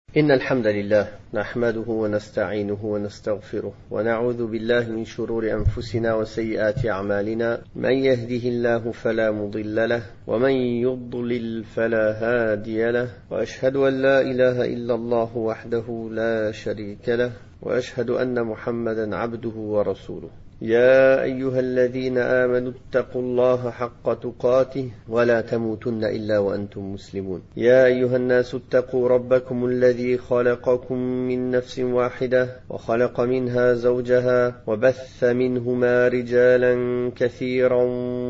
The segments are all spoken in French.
إن الحمد لله نحمده ونستعينه ونستغفره ونعوذ بالله من شرور أنفسنا وسيئات أعمالنا من يهده الله فلا مضل له ومن يضلل فلا هادي له وأشهد أن لا إله إلا الله وحده لا شريك له وأشهد أن محمدا عبده ورسوله يا أيها الذين آمنوا اتقوا الله حق تقاته ولا تموتن إلا وأنتم مسلمون يا أيها الناس اتقوا ربكم الذي خلقكم من نفس واحدة وخلق منها زوجها وبث منهما رجالا كثيرا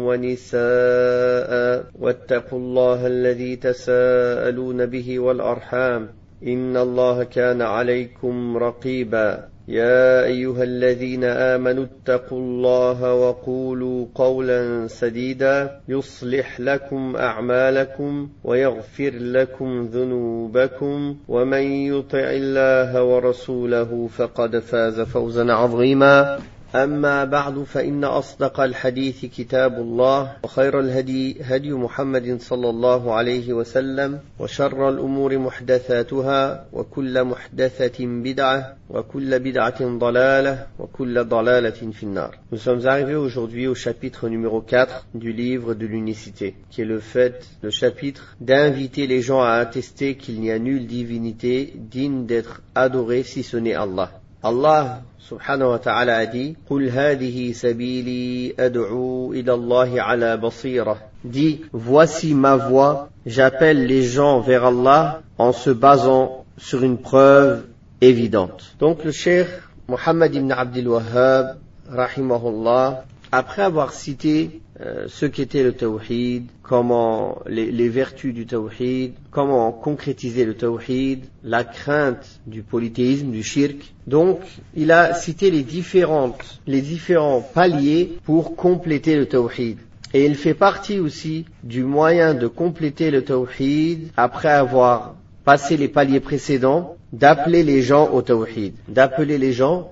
ونساء واتقوا الله الذي تساءلون به والأرحام إن الله كان عليكم رقيبا يا أيها الذين آمنوا اتقوا الله وقولوا قولا سديدا يصلح لكم أعمالكم ويغفر لكم ذنوبكم ومن يطع الله ورسوله فقد فاز فوزا عظيما أما بعد فإن أصدق الحديث كتاب الله وخير الهدي هدي محمد صلى الله عليه وسلم وشر الأمور محدثاتها وكل محدثة بدعة وكل بدعة ضلالة وكل ضلالة في النار. Nous sommes arrivés aujourd'hui au chapitre numéro 4 du livre de l'unicité, qui est le chapitre d'inviter les gens à attester qu'il n'y a nulle divinité digne d'être adorée si ce n'est Allah. Allah subhanahu wa ta'ala a dit قُلْ هَذِهِ سَبِيلِي أَدْعُو إِلَى اللَّهِ عَلَى بَصِيرَةٍ. Dit, voici ma voie, j'appelle les gens vers Allah en se basant sur une preuve évidente. Donc le cheikh Muhammad ibn Abdul Wahhab rahimahullah, après avoir cité ce qu'était le tawhid, comment les vertus du tawhid, comment concrétiser le tawhid, la crainte du polythéisme, du shirk. Donc, il a cité les différents paliers pour compléter le tawhid. Et il fait partie aussi du moyen de compléter le tawhid après avoir passé les paliers précédents, d'appeler les gens au tawhid, d'appeler les gens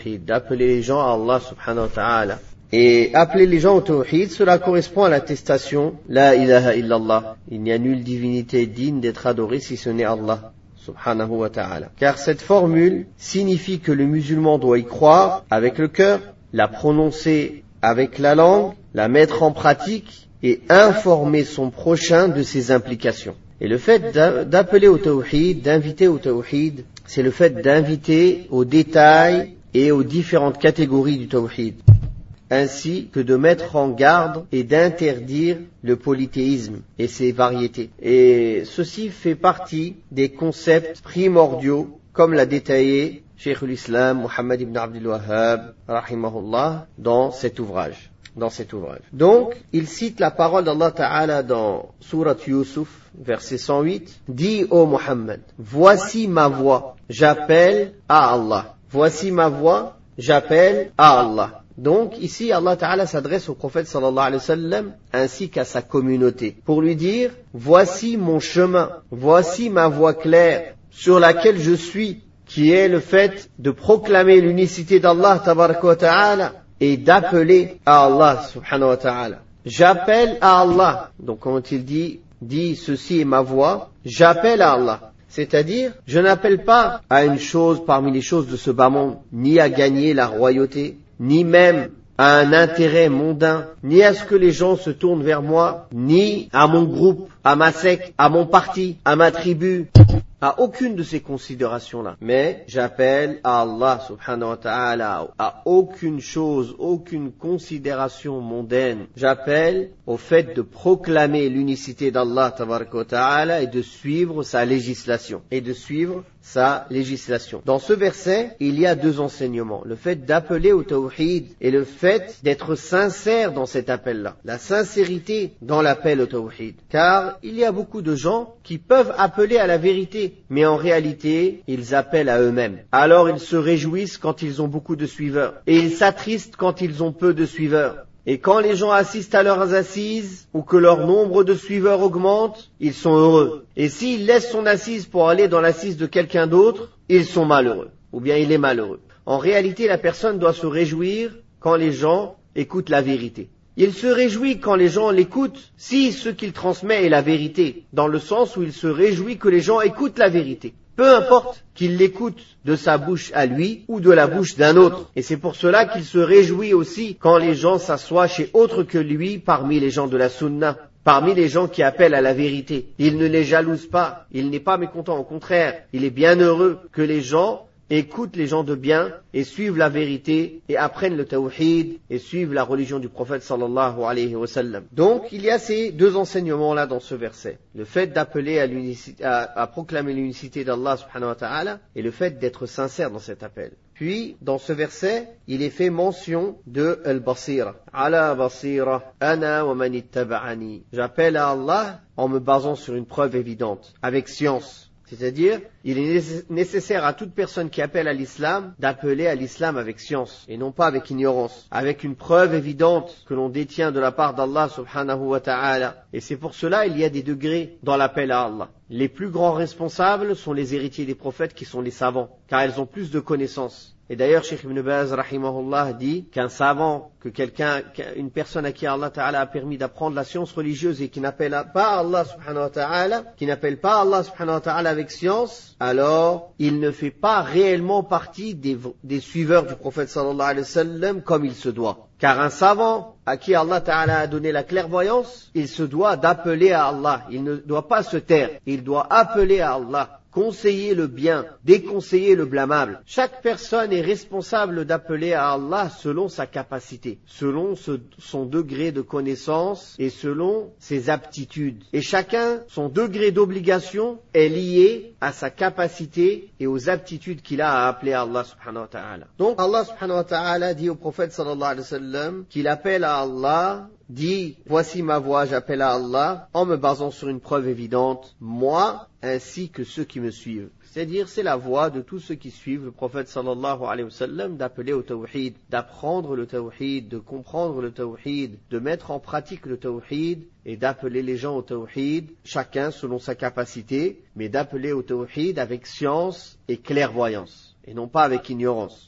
à Allah subhanahu wa ta'ala. Et appeler les gens au tawhid, cela correspond à l'attestation La ilaha illallah. Il n'y a nulle divinité digne d'être adorée si ce n'est Allah subhanahu wa ta'ala. Car cette formule signifie que le musulman doit y croire avec le cœur, la prononcer avec la langue, la mettre en pratique et informer son prochain de ses implications. Et le fait d'appeler au tawhid, d'inviter au tawhid, c'est le fait d'inviter aux détails et aux différentes catégories du tawhid, ainsi que de mettre en garde et d'interdire le polythéisme et ses variétés. Et ceci fait partie des concepts primordiaux, comme l'a détaillé Cheikh l'Islam Muhammad ibn Abdul Wahhab rahimahullah dans cet ouvrage. Donc, il cite la parole d'Allah Ta'ala dans Surat Yusuf, verset 108, dit ô Muhammad, voici ma voix, j'appelle à Allah. Voici ma voix, j'appelle à Allah. Donc ici Allah Ta'ala s'adresse au prophète sallallahu alayhi wa sallam ainsi qu'à sa communauté pour lui dire voici mon chemin, voici ma voie claire sur laquelle je suis, qui est le fait de proclamer l'unicité d'Allah tabaraka wa ta'ala et d'appeler à Allah subhanahu wa ta'ala. J'appelle à Allah. Donc quand il dit ceci est ma voie, j'appelle à Allah. C'est-à-dire, je n'appelle pas à une chose parmi les choses de ce bas monde, ni à gagner la royauté, ni même à un intérêt mondain, ni à ce que les gens se tournent vers moi, ni à mon groupe, à ma secte, à mon parti, à ma tribu, à aucune de ces considérations-là. Mais j'appelle à Allah subhanahu wa ta'ala, à aucune chose, aucune considération mondaine. J'appelle au fait de proclamer l'unicité d'Allah tabaraka wa ta'ala et de suivre sa législation. Dans ce verset, il y a deux enseignements. Le fait d'appeler au tawhid et le fait d'être sincère dans cet appel-là. La sincérité dans l'appel au tawhid. Car il y a beaucoup de gens qui peuvent appeler à la vérité, mais en réalité, ils appellent à eux-mêmes. Alors ils se réjouissent quand ils ont beaucoup de suiveurs. Et ils s'attristent quand ils ont peu de suiveurs. Et quand les gens assistent à leurs assises, ou que leur nombre de suiveurs augmente, ils sont heureux. Et s'ils laissent son assise pour aller dans l'assise de quelqu'un d'autre, ils sont malheureux. Ou bien il est malheureux. En réalité, la personne doit se réjouir quand les gens écoutent la vérité. Il se réjouit quand les gens l'écoutent, si ce qu'il transmet est la vérité, dans le sens où il se réjouit que les gens écoutent la vérité. peu importe qu'il l'écoute de sa bouche à lui ou de la bouche d'un autre. Et c'est pour cela qu'il se réjouit aussi quand les gens s'assoient chez autre que lui parmi les gens de la sunna, parmi les gens qui appellent à la vérité. Il ne les jalouse pas, il n'est pas mécontent, au contraire, il est bien heureux que les gens écoutent les gens de bien et suivent la vérité et apprennent le tawhid et suivent la religion du prophète sallallahu alayhi wa sallam. Donc il y a ces deux enseignements là dans ce verset. Le fait d'appeler à proclamer l'unicité d'Allah subhanahu wa ta'ala et le fait d'être sincère dans cet appel. Puis dans ce verset, il est fait mention de al-basira. Ala basira ana wa man ittaba'ani. J'appelle à Allah en me basant sur une preuve évidente, avec science. C'est-à-dire, il est nécessaire à toute personne qui appelle à l'islam d'appeler à l'islam avec science et non pas avec ignorance, avec une preuve évidente que l'on détient de la part d'Allah subhanahu wa ta'ala. Et c'est pour cela il y a des degrés dans l'appel à Allah. Les plus grands responsables sont les héritiers des prophètes qui sont les savants, car ils ont plus de connaissances. Et d'ailleurs, Cheikh Ibn Baz, rahimahullah, dit qu'un savant, une personne à qui Allah Ta'ala a permis d'apprendre la science religieuse et qui n'appelle pas Allah subhanahu wa ta'ala, avec science, alors il ne fait pas réellement partie des suiveurs du prophète sallallahu alayhi wa sallam comme il se doit. Car un savant à qui Allah Ta'ala a donné la clairvoyance, il se doit d'appeler à Allah. Il ne doit pas se taire. Il doit appeler à Allah. Conseiller le bien, déconseiller le blâmable. Chaque personne est responsable d'appeler à Allah selon sa capacité, selon son degré de connaissance et selon ses aptitudes. Et chacun, son degré d'obligation est lié à sa capacité et aux aptitudes qu'il a à appeler à Allah subhanahu wa ta'ala. Donc Allah subhanahu wa ta'ala dit au prophète sallallahu alayhi wa sallam qu'il appelle à Allah, dit « Voici ma voix, j'appelle à Allah en me basant sur une preuve évidente, moi ainsi que ceux qui me suivent. » C'est-à-dire, c'est la voix de tous ceux qui suivent le prophète sallallahu alayhi wa sallam d'appeler au tawhid, d'apprendre le tawhid, de comprendre le tawhid, de mettre en pratique le tawhid et d'appeler les gens au tawhid, chacun selon sa capacité, mais d'appeler au tawhid avec science et clairvoyance, et non pas avec ignorance,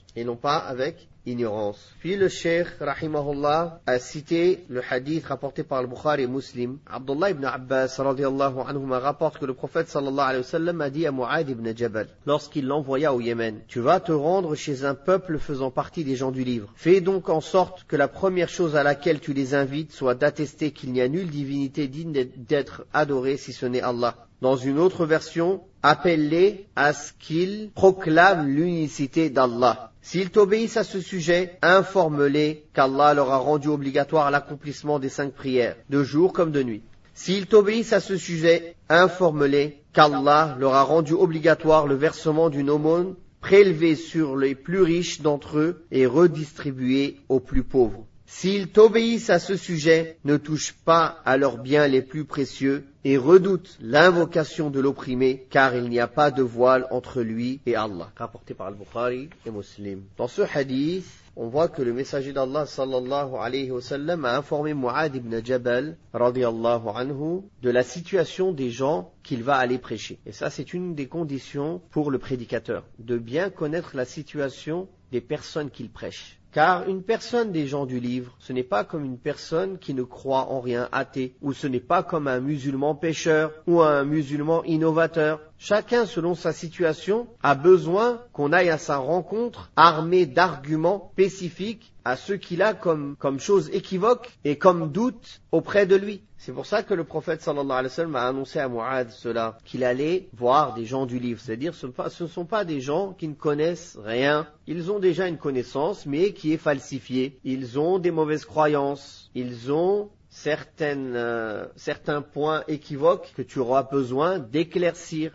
Puis le cheikh, rahimahullah, a cité le hadith rapporté par le Bukhari et Muslim. Abdullah ibn Abbas, radiyallahu anhuma, rapporte que le prophète sallallahu alayhi wa sallam a dit à Mu'adh ibn Jabal, lorsqu'il l'envoya au Yémen, tu vas te rendre chez un peuple faisant partie des gens du livre. Fais donc en sorte que la première chose à laquelle tu les invites soit d'attester qu'il n'y a nulle divinité digne d'être adorée si ce n'est Allah. Dans une autre version, appelle-les à ce qu'ils proclament l'unicité d'Allah. S'ils t'obéissent à ce sujet, informe-les qu'Allah leur a rendu obligatoire l'accomplissement des 5 prières, de jour comme de nuit. S'ils t'obéissent à ce sujet, informe-les qu'Allah leur a rendu obligatoire le versement d'une aumône prélevée sur les plus riches d'entre eux et redistribuée aux plus pauvres. S'ils t'obéissent à ce sujet, ne touche pas à leurs biens les plus précieux et redoute l'invocation de l'opprimé, car il n'y a pas de voile entre lui et Allah. Rapporté par Al-Bukhari et Muslim. Dans ce hadith, on voit que le messager d'Allah sallallahu alayhi wa sallam a informé Mu'adh ibn Jabal radiyallahu anhu de la situation des gens qu'il va aller prêcher. Et ça, c'est une des conditions pour le prédicateur, de bien connaître la situation des personnes qu'il prêche. Car une personne des gens du livre, ce n'est pas comme une personne qui ne croit en rien, athée, ou ce n'est pas comme un musulman pécheur ou un musulman innovateur. Chacun, selon sa situation, a besoin qu'on aille à sa rencontre armé d'arguments spécifiques à ce qu'il a comme chose équivoque et comme doute auprès de lui. C'est pour ça que le prophète sallallahu alayhi wa sallam a annoncé à Mu'adh cela, qu'il allait voir des gens du livre. C'est-à-dire, ce ne sont pas des gens qui ne connaissent rien. Ils ont déjà une connaissance, mais qui est falsifiée. Ils ont des mauvaises croyances. Ils ont certains points équivoques que tu auras besoin d'éclaircir.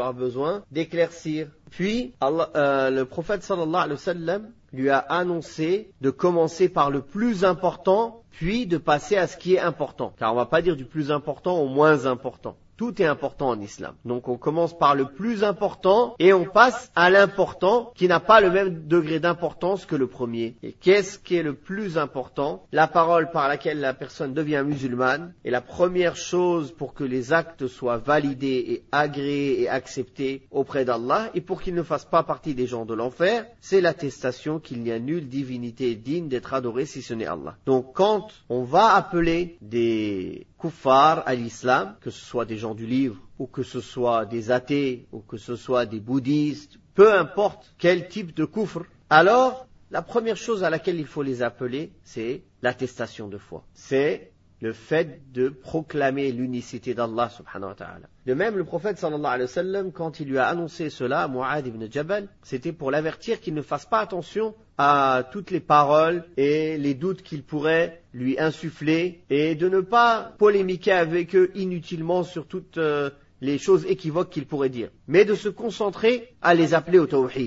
Puis, le prophète sallallahu alayhi wa sallam lui a annoncé de commencer par le plus important, puis de passer à ce qui est important. Car on ne va pas dire du plus important au moins important. Tout est important en islam. Donc on commence par le plus important et on passe à l'important qui n'a pas le même degré d'importance que le premier. Et qu'est-ce qui est le plus important? La parole par laquelle la personne devient musulmane. Et la première chose pour que les actes soient validés et agréés et acceptés auprès d'Allah et pour qu'ils ne fassent pas partie des gens de l'enfer, c'est l'attestation qu'il n'y a nulle divinité digne d'être adorée si ce n'est Allah. Donc quand on va appeler des kuffars à l'islam, que ce soit des gens gens du livre, ou que ce soit des athées, ou que ce soit des bouddhistes, peu importe quel type de kufr, alors la première chose à laquelle il faut les appeler, c'est l'attestation de foi. C'est le fait de proclamer l'unicité d'Allah subhanahu wa ta'ala. De même, le prophète sallallahu alayhi wa sallam, quand il lui a annoncé cela à Mu'adh ibn Jabal, c'était pour l'avertir qu'il ne fasse pas attention à toutes les paroles et les doutes qu'il pourrait lui insuffler et de ne pas polémiquer avec eux inutilement sur toutes les choses équivoques qu'il pourrait dire, mais de se concentrer à les appeler au tawhid,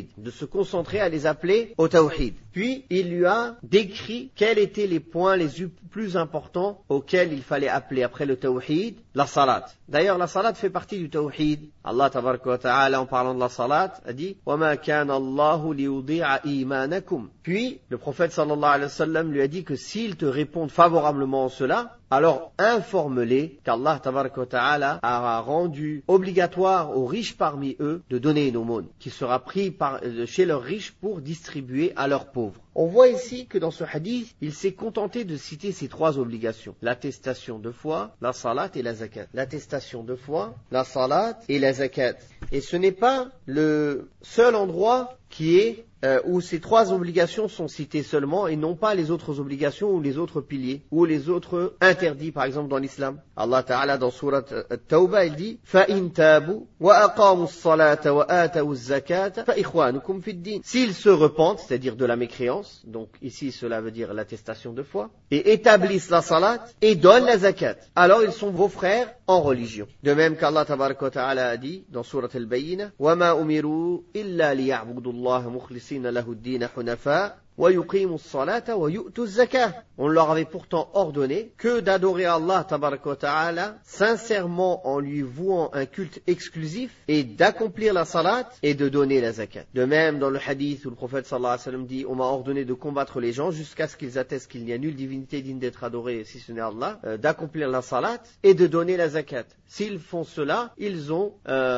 Puis, il lui a décrit quels étaient les points les plus importants auxquels il fallait appeler après le tawhid, la salat. D'ailleurs, la salat fait partie du tawhid. Allah tabaraka wa ta'ala, en parlant de la salat, a dit وَمَا كَانَ اللَّهُ لِيُضِيعَ إِيمَانَكُمْ. Puis, le prophète sallallahu alayhi wa sallam lui a dit que s'ils te répondent favorablement en cela, alors informe-les qu'Allah tabaraka wa ta'ala a rendu obligatoire aux riches parmi eux de donner une aumône, qui sera pris chez leurs riches pour distribuer à leurs pauvres. On voit ici que dans ce hadith, il s'est contenté de citer ces trois obligations. L'attestation de foi, la salat et la zakat. L'attestation de foi, la salat et la zakat. Et ce n'est pas le seul endroit qui est où ces trois obligations sont citées seulement et non pas les autres obligations ou les autres piliers ou les autres interdits, par exemple dans l'islam. Allah Ta'ala dans Surat At-Tawbah, il dit فَإِن تَابُوا وَأَقَامُوا الصَّلَاةَ وَآتَوُا الزَّكَاةَ فَإِخْوَانُكُمْ فِي الدِّينِ. S'ils se repentent, c'est-à-dire de la mécréance, donc ici cela veut dire l'attestation de foi, et établissent la salat et donnent la zakat, alors ils sont vos frères en religion. De même qu'Allah Tabaraka wa Ta'ala a dit dans Surat Al-Bayyinah وَمَا أُمِرُوا إِلَّا لِيَعْبُدُوا اللَّهَ مُخْلِصِينَ لَهُ الدِّينَ حُنَفَاءَ وَيُقِيمُوا الصَّلَاةَ وَيُؤْتُوا الزَّكَاةَ. On leur avait pourtant ordonné que d'adorer Allah tabaraka wa ta'ala sincèrement en lui vouant un culte exclusif et d'accomplir la salat et de donner la zakat. De même dans le hadith où le prophète sallallahu alayhi wa sallam dit on m'a ordonné de combattre les gens jusqu'à ce qu'ils attestent qu'il n'y a nulle divinité digne d'être adorée si ce n'est Allah, d'accomplir la salat et de donner la zakat. S'ils font cela, ils ont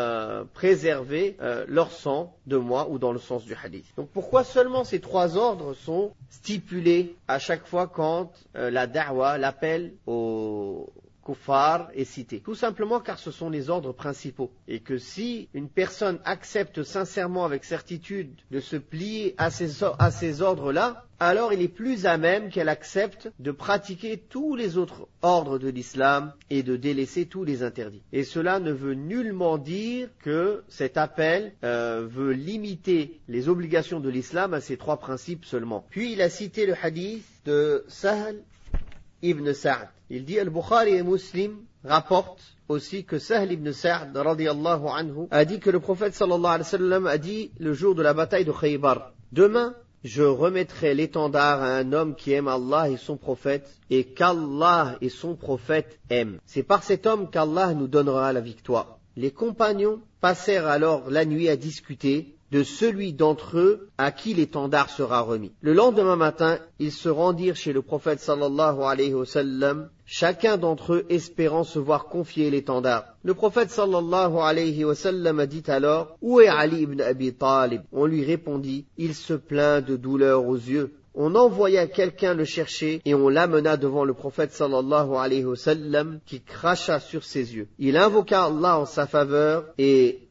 préservé leur sang de moi ou dans le sens du hadith. Donc pourquoi seulement ces trois ordres sont stipulés à chaque fois quand la da'wa, l'appel au kuffar est cité? Tout simplement car ce sont les ordres principaux et que si une personne accepte sincèrement avec certitude de se plier à ces ordres-là, alors il est plus à même qu'elle accepte de pratiquer tous les autres ordres de l'islam et de délaisser tous les interdits. Et cela ne veut nullement dire que cet appel veut limiter les obligations de l'islam à ces trois principes seulement. Puis il a cité le hadith de Sahl ibn Sa'd. Il dit Al-Bukhari et Muslim rapportent aussi que Sahl ibn Sa'd radiyallahu anhu a dit que le prophète sallallahu alayhi wa sallam a dit le jour de la bataille de Khaybar: demain je remettrai l'étendard à un homme qui aime Allah et son prophète et qu'Allah et son prophète aiment. C'est par cet homme qu'Allah nous donnera la victoire. Les compagnons passèrent alors la nuit à discuter de celui d'entre eux à qui l'étendard sera remis. Le lendemain matin, ils se rendirent chez le prophète sallallahu alayhi wa sallam, chacun d'entre eux espérant se voir confier l'étendard. Le prophète sallallahu alayhi wa sallam a dit alors: où est Ali ibn Abi Talib? On lui répondit: il se plaint de douleur aux yeux. On envoya quelqu'un le chercher et on l'amena devant le prophète sallallahu alayhi wa sallam qui cracha sur ses yeux. Il invoqua Allah en sa faveur et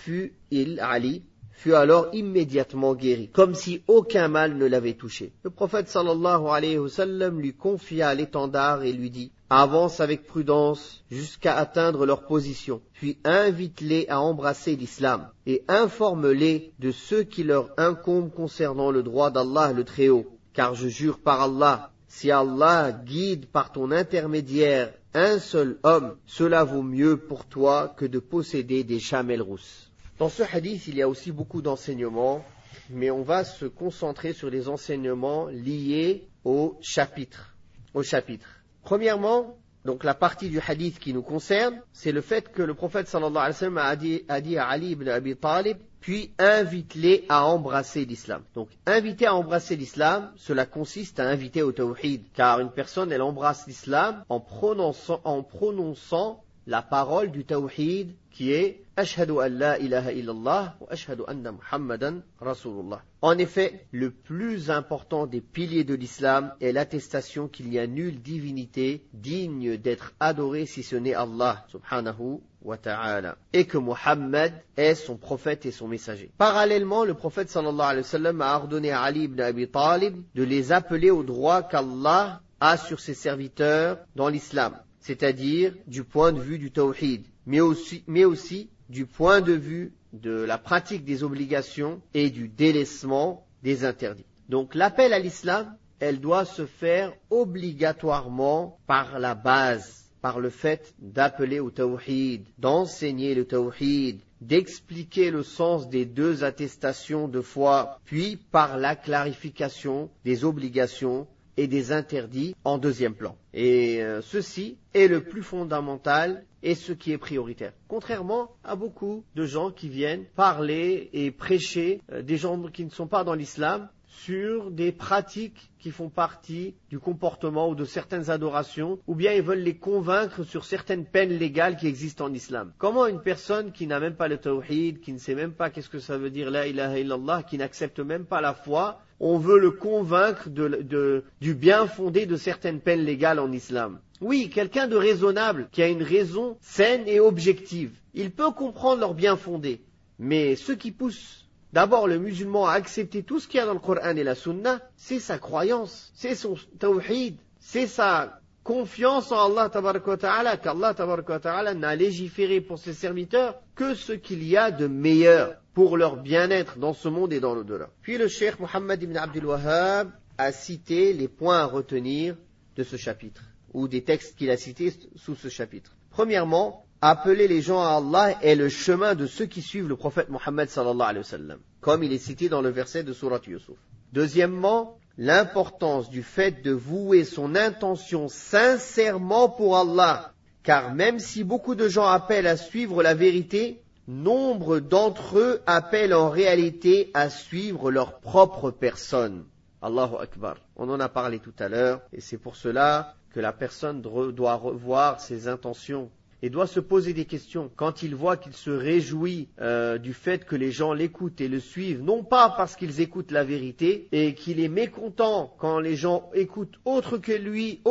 Ali fut alors immédiatement guéri, comme si aucun mal ne l'avait touché. Le prophète sallallahu alayhi wa sallam lui confia l'étendard et lui dit: avance avec prudence jusqu'à atteindre leur position, puis invite-les à embrasser l'islam et informe-les de ce qui leur incombe concernant le droit d'Allah le Très-Haut. Car je jure par Allah, si Allah guide par ton intermédiaire un seul homme, cela vaut mieux pour toi que de posséder des chamelles rousses. Dans ce hadith, il y a aussi beaucoup d'enseignements, mais on va se concentrer sur les enseignements liés au chapitre. Premièrement, donc la partie du hadith qui nous concerne, c'est le fait que le prophète sallallahu alayhi wa sallam a dit à Ali ibn Abi Talib, puis invite-les à embrasser l'islam. Donc inviter à embrasser l'islam, cela consiste à inviter au tawhid, car une personne elle embrasse l'islam en prononçant la parole du tawhid qui est Ashhadu an la ilaha illallah wa ashhadu anna Muhammadan Rasulullah. En effet, le plus important des piliers de l'islam est l'attestation qu'il n'y a nulle divinité digne d'être adorée si ce n'est Allah subhanahu wa ta'ala et que Muhammad est son prophète et son messager. Parallèlement, le prophète sallallahu alayhi wa sallam a ordonné à Ali ibn Abi Talib de les appeler au droit qu'Allah a sur ses serviteurs dans l'islam, c'est-à-dire du point de vue du tawhid, mais aussi du point de vue de la pratique des obligations et du délaissement des interdits. Donc l'appel à l'islam, elle doit se faire obligatoirement par la base, par le fait d'appeler au tawhid, d'enseigner le tawhid, d'expliquer le sens des 2 attestations de foi, puis par la clarification des obligations et des interdits en deuxième plan. Et ceci est le plus fondamental et ce qui est prioritaire. Contrairement à beaucoup de gens qui viennent parler et prêcher, des gens qui ne sont pas dans l'islam, sur des pratiques qui font partie du comportement ou de certaines adorations, ou bien ils veulent les convaincre sur certaines peines légales qui existent en islam. Comment une personne qui n'a même pas le tawhid, qui ne sait même pas qu'est-ce que ça veut dire la ilaha illallah, qui n'accepte même pas la foi, on veut le convaincre du bien fondé de certaines peines légales en islam? Oui, quelqu'un de raisonnable, qui a une raison saine et objective, il peut comprendre leur bien fondé, mais ce qui pousse d'abord le musulman à accepter tout ce qu'il y a dans le Coran et la Sunna, c'est sa croyance, c'est son tawhid, c'est sa confiance en Allah tabaraka wa ta'ala, qu'Allah tabaraka wa ta'ala n'a légiféré pour ses serviteurs que ce qu'il y a de meilleur pour leur bien-être dans ce monde et dans l'au-delà. Puis le cheikh Mohammed ibn Abdul Wahhab a cité les points à retenir de ce chapitre, ou des textes qu'il a cités sous ce chapitre. Premièrement, appeler les gens à Allah est le chemin de ceux qui suivent le prophète Mohammed sallallahu alayhi wa sallam, comme il est cité dans le verset de Sourate Yusuf. Deuxièmement, l'importance du fait de vouer son intention sincèrement pour Allah, car même si beaucoup de gens appellent à suivre la vérité, nombre d'entre eux appellent en réalité à suivre leur propre personne. Allahu Akbar. On en a parlé tout à l'heure, et c'est pour cela que la personne doit revoir ses intentions et doit se poser des questions. Quand il voit qu'il se réjouit du fait que les gens l'écoutent et le suivent, non pas parce qu'ils écoutent la vérité, et qu'il est mécontent quand les gens écoutent autre que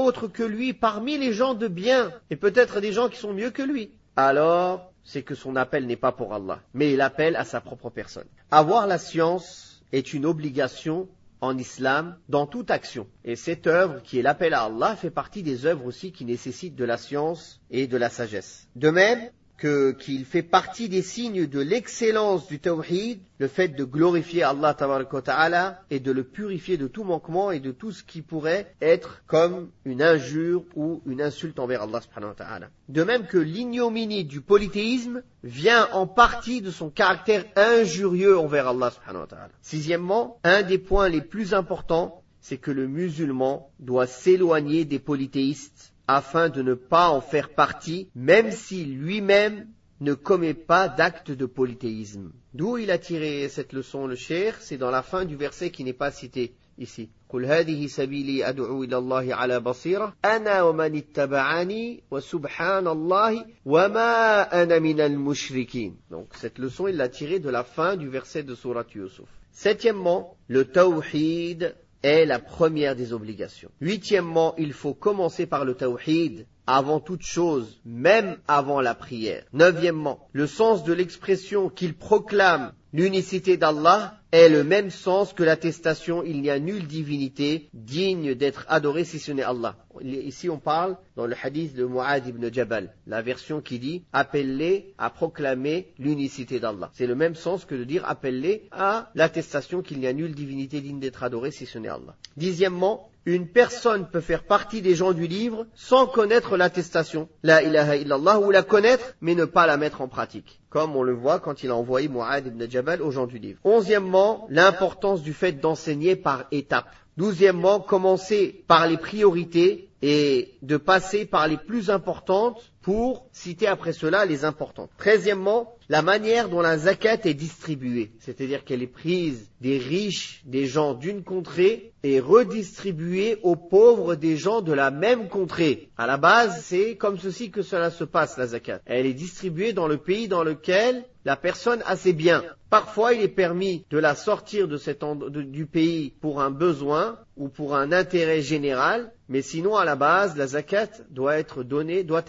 lui parmi les gens de bien, et peut-être des gens qui sont mieux que lui, alors c'est que son appel n'est pas pour Allah, mais il appelle à sa propre personne. Avoir la science est une obligation en islam dans toute action. Et cette œuvre qui est l'appel à Allah fait partie des œuvres aussi qui nécessitent de la science et de la sagesse. De même qu'il fait partie des signes de l'excellence du tawhid, le fait de glorifier Allah tabaraka wa ta'ala et de le purifier de tout manquement et de tout ce qui pourrait être comme une injure ou une insulte envers Allah subhanahu wa ta'ala. De même que l'ignominie du polythéisme vient en partie de son caractère injurieux envers Allah subhanahu wa ta'ala. Sixièmement, un des points les plus importants, c'est que le musulman doit s'éloigner des polythéistes afin de ne pas en faire partie, même si lui-même ne commet pas d'acte de polythéisme. D'où il a tiré cette leçon, le cheikh, c'est dans la fin du verset qui n'est pas cité ici. قُلْ هَذِهِ سَبِيلِي أَدْعُو إِلَى اللَّهِ عَلَى بَصِيرَةٍ أَنَا وَمَنِ اتَّبَعَنِي وَسُبْحَانَ اللَّهِ وَمَا أَنَا مِنَ الْمُشْرِكِينَ. Donc cette leçon, il l'a tirée de la fin du verset de Sourate Yusuf. Septièmement, le tawhid est la première des obligations. Huitièmement, il faut commencer par le tawhid avant toute chose, même avant la prière. Neuvièmement, le sens de l'expression qu'il proclame l'unicité d'Allah est le même sens que l'attestation il n'y a nulle divinité digne d'être adorée si ce n'est Allah. Ici on parle dans le hadith de Mu'adh ibn Jabal, la version qui dit appelle-les à proclamer l'unicité d'Allah. C'est le même sens que de dire appelle-les à l'attestation qu'il n'y a nulle divinité digne d'être adorée si ce n'est Allah. Dixièmement, une personne peut faire partie des gens du livre sans connaître l'attestation, la ilaha illallah, ou la connaître mais ne pas la mettre en pratique, comme on le voit quand il a envoyé Mu'adh ibn Jabal aux gens du livre. Onzièmement, l'importance du fait d'enseigner par étapes. Douzièmement, commencer par les priorités et de passer par les plus importantes pour citer après cela les importantes. Treizièmement, la manière dont la zakat est distribuée, c'est-à-dire qu'elle est prise des riches, des gens d'une contrée et redistribuée aux pauvres des gens de la même contrée. À la base, c'est comme ceci que cela se passe, la zakat. Elle est distribuée dans le pays dans lequel la personne a ses biens. Parfois, il est permis de la sortir du pays pour un besoin ou pour un intérêt général, mais sinon, à la base, la zakat doit être donnée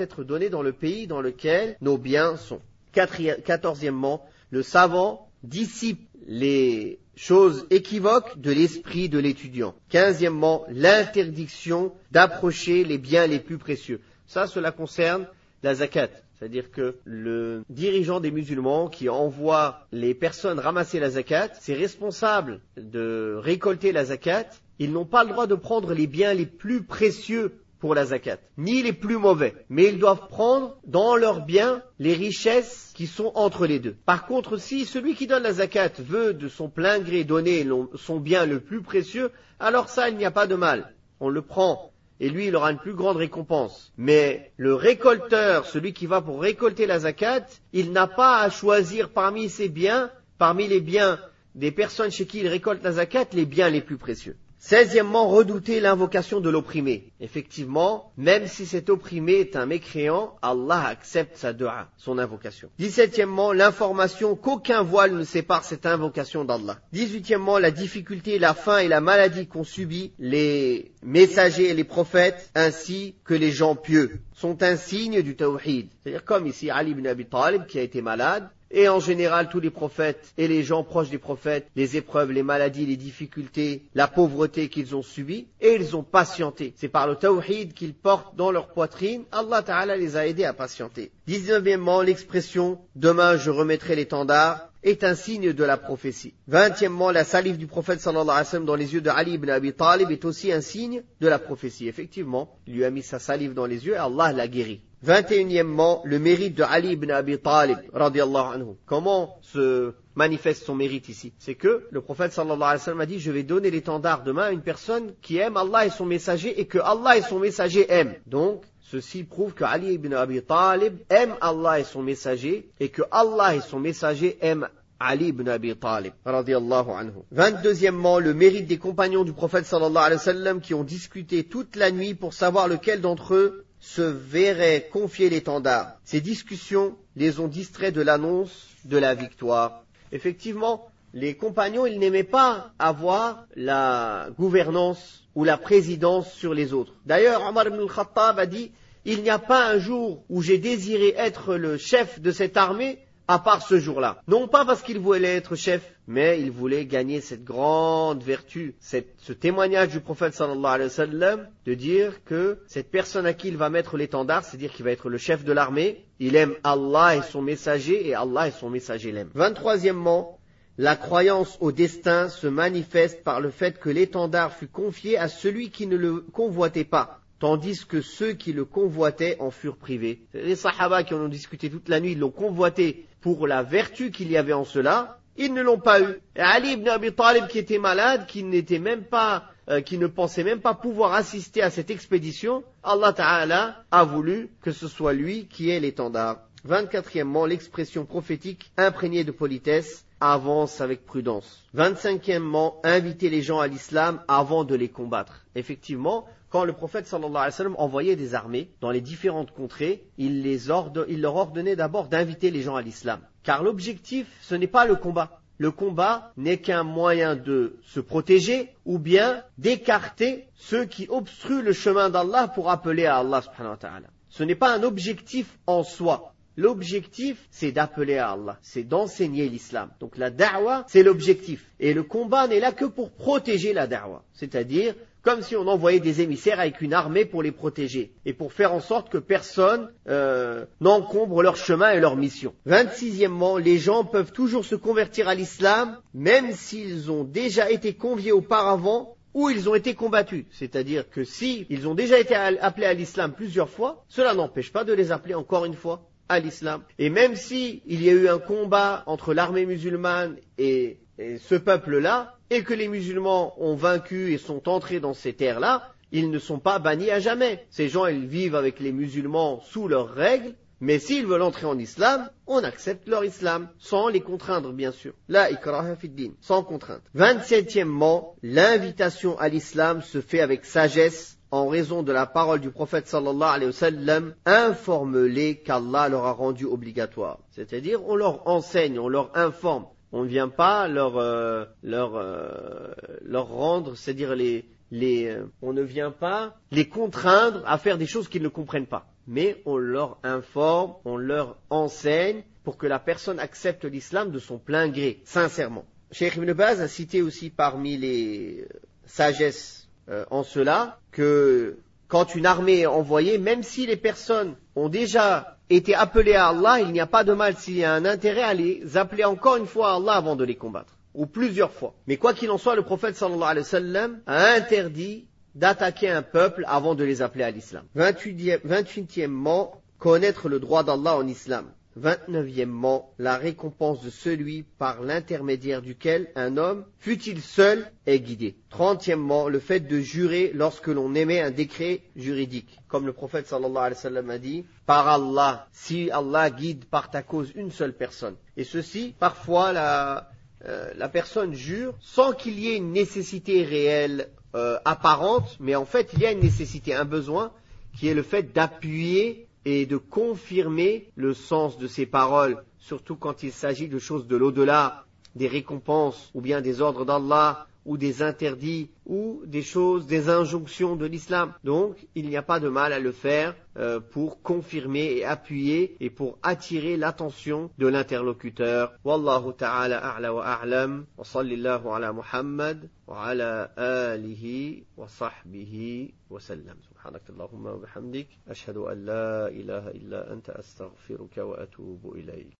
aller dans le pays dans lequel nos biens sont. 14e, le savant dissipe les choses équivoques de l'esprit de l'étudiant. 15e, l'interdiction d'approcher les biens les plus précieux. Cela concerne la zakat. C'est-à-dire que le dirigeant des musulmans qui envoie les personnes ramasser la zakat, c'est responsable de récolter la zakat. Ils n'ont pas le droit de prendre les biens les plus précieux pour la zakat, ni les plus mauvais. Mais ils doivent prendre dans leurs biens les richesses qui sont entre les deux. Par contre, si celui qui donne la zakat veut de son plein gré donner son bien le plus précieux, alors ça, il n'y a pas de mal. On le prend. Et lui, il aura une plus grande récompense. Mais le récolteur, celui qui va pour récolter la zakat, il n'a pas à choisir parmi ses biens, parmi les biens des personnes chez qui il récolte la zakat, les biens les plus précieux. 16e, redouter l'invocation de l'opprimé. Effectivement, même si cet opprimé est un mécréant, Allah accepte sa dua, son invocation. 17e, l'information qu'aucun voile ne sépare cette invocation d'Allah. 18e, la difficulté, la faim et la maladie qu'ont subi les messagers et les prophètes, ainsi que les gens pieux, sont un signe du tawhid. C'est-à-dire comme ici Ali ibn Abi Talib qui a été malade, et en général, tous les prophètes et les gens proches des prophètes, les épreuves, les maladies, les difficultés, la pauvreté qu'ils ont subie, et ils ont patienté. C'est par le tawhid qu'ils portent dans leur poitrine. Allah Ta'ala les a aidés à patienter. 19e, l'expression « Demain je remettrai l'étendard » est un signe de la prophétie. 20e, la salive du prophète sallallahu alayhi wa sallam dans les yeux de Ali ibn Abi Talib est aussi un signe de la prophétie. Effectivement, il lui a mis sa salive dans les yeux et Allah l'a guéri. 21e, le mérite de Ali ibn Abi Talib, radiyallahu anhu. Comment se manifeste son mérite ici? C'est que le prophète sallallahu alayhi wa sallam a dit, je vais donner l'étendard demain à une personne qui aime Allah et son messager et que Allah et son messager aiment. Donc, ceci prouve que Ali ibn Abi Talib aime Allah et son messager et que Allah et son messager aiment Ali ibn Abi Talib, radiyallahu anhu. 22e, le mérite des compagnons du prophète sallallahu alayhi wa sallam qui ont discuté toute la nuit pour savoir lequel d'entre eux se verrait confier l'étendard. Ces discussions les ont distraits de l'annonce de la victoire. Effectivement, les compagnons, ils n'aimaient pas avoir la gouvernance ou la présidence sur les autres. D'ailleurs, Omar ibn al-Khattab a dit, il n'y a pas un jour où j'ai désiré être le chef de cette armée à part ce jour-là. Non pas parce qu'il voulait être chef, mais il voulait gagner cette grande vertu, ce témoignage du prophète sallallahu alayhi wa sallam, de dire que cette personne à qui il va mettre l'étendard, c'est-à-dire qu'il va être le chef de l'armée, il aime Allah et son messager, et Allah et son messager l'aiment. 23e, la croyance au destin se manifeste par le fait que l'étendard fut confié à celui qui ne le convoitait pas, tandis que ceux qui le convoitaient en furent privés. Les sahaba qui en ont discuté toute la nuit, ils l'ont convoité pour la vertu qu'il y avait en cela, ils ne l'ont pas eu. Et Ali ibn Abi Talib qui était malade, qui ne pensait même pas pouvoir assister à cette expédition, Allah Ta'ala a voulu que ce soit lui qui ait l'étendard. 24e, l'expression prophétique imprégnée de politesse avance avec prudence. 25e, inviter les gens à l'islam avant de les combattre. Effectivement, quand le prophète sallallahu alayhi wa sallam envoyait des armées dans les différentes contrées, il leur ordonnait d'abord d'inviter les gens à l'islam. Car l'objectif, ce n'est pas le combat. Le combat n'est qu'un moyen de se protéger ou bien d'écarter ceux qui obstruent le chemin d'Allah pour appeler à Allah subhanahu wa ta'ala. Ce n'est pas un objectif en soi. L'objectif, c'est d'appeler à Allah, c'est d'enseigner l'islam. Donc la da'wa, c'est l'objectif. Et le combat n'est là que pour protéger la da'wa. C'est-à-dire, comme si on envoyait des émissaires avec une armée pour les protéger. Et pour faire en sorte que personne n'encombre leur chemin et leur mission. 26e, les gens peuvent toujours se convertir à l'islam, même s'ils ont déjà été conviés auparavant, ou ils ont été combattus. C'est-à-dire que si ils ont déjà été appelés à l'islam plusieurs fois, cela n'empêche pas de les appeler encore une fois à l'islam. Et même si il y a eu un combat entre l'armée musulmane et ce peuple-là, et que les musulmans ont vaincu et sont entrés dans ces terres-là, ils ne sont pas bannis à jamais. Ces gens, ils vivent avec les musulmans sous leurs règles, mais s'ils veulent entrer en islam, on accepte leur islam, sans les contraindre bien sûr. La ikraha fid din, sans contrainte. 27e, l'invitation à l'islam se fait avec sagesse, en raison de la parole du prophète sallallahu alayhi wa sallam, informe-les qu'Allah leur a rendu obligatoire. C'est-à-dire, on leur enseigne, on leur informe. On ne vient pas leur rendre, c'est-à-dire les on ne vient pas les contraindre à faire des choses qu'ils ne comprennent pas. Mais on leur informe, on leur enseigne pour que la personne accepte l'islam de son plein gré, sincèrement. Cheikh Ibn Baz a cité aussi parmi les sagesses en cela que quand une armée est envoyée, même si les personnes ont déjà été appelées à Allah, il n'y a pas de mal s'il y a un intérêt à les appeler encore une fois à Allah avant de les combattre, ou plusieurs fois. Mais quoi qu'il en soit, le prophète sallallahu alayhi wa sallam a interdit d'attaquer un peuple avant de les appeler à l'islam. 28e, connaître le droit d'Allah en islam. 29e, la récompense de celui par l'intermédiaire duquel un homme, fût-il seul, est guidé. 30e, le fait de jurer lorsque l'on émet un décret juridique. Comme le prophète sallallahu alayhi wa sallam a dit, par Allah, si Allah guide par ta cause une seule personne. Et ceci, parfois, la personne jure sans qu'il y ait une nécessité réelle apparente, mais en fait il y a une nécessité, un besoin, qui est le fait d'appuyer et de confirmer le sens de ces paroles, surtout quand il s'agit de choses de l'au-delà, des récompenses, ou bien des ordres d'Allah, ou des interdits, ou des choses, des injonctions de l'islam. Donc, il n'y a pas de mal à le faire pour confirmer et appuyer et pour attirer l'attention de l'interlocuteur. Wallahu ta'ala a'la wa a'lam, wa sallallahu ala Muhammad, wa ala alihi wa sahbihi wa sallam. Subhanakallahumma wa bihamdik, ashhadu an la ilaha illa anta astaghfiruka wa atubu ilayk.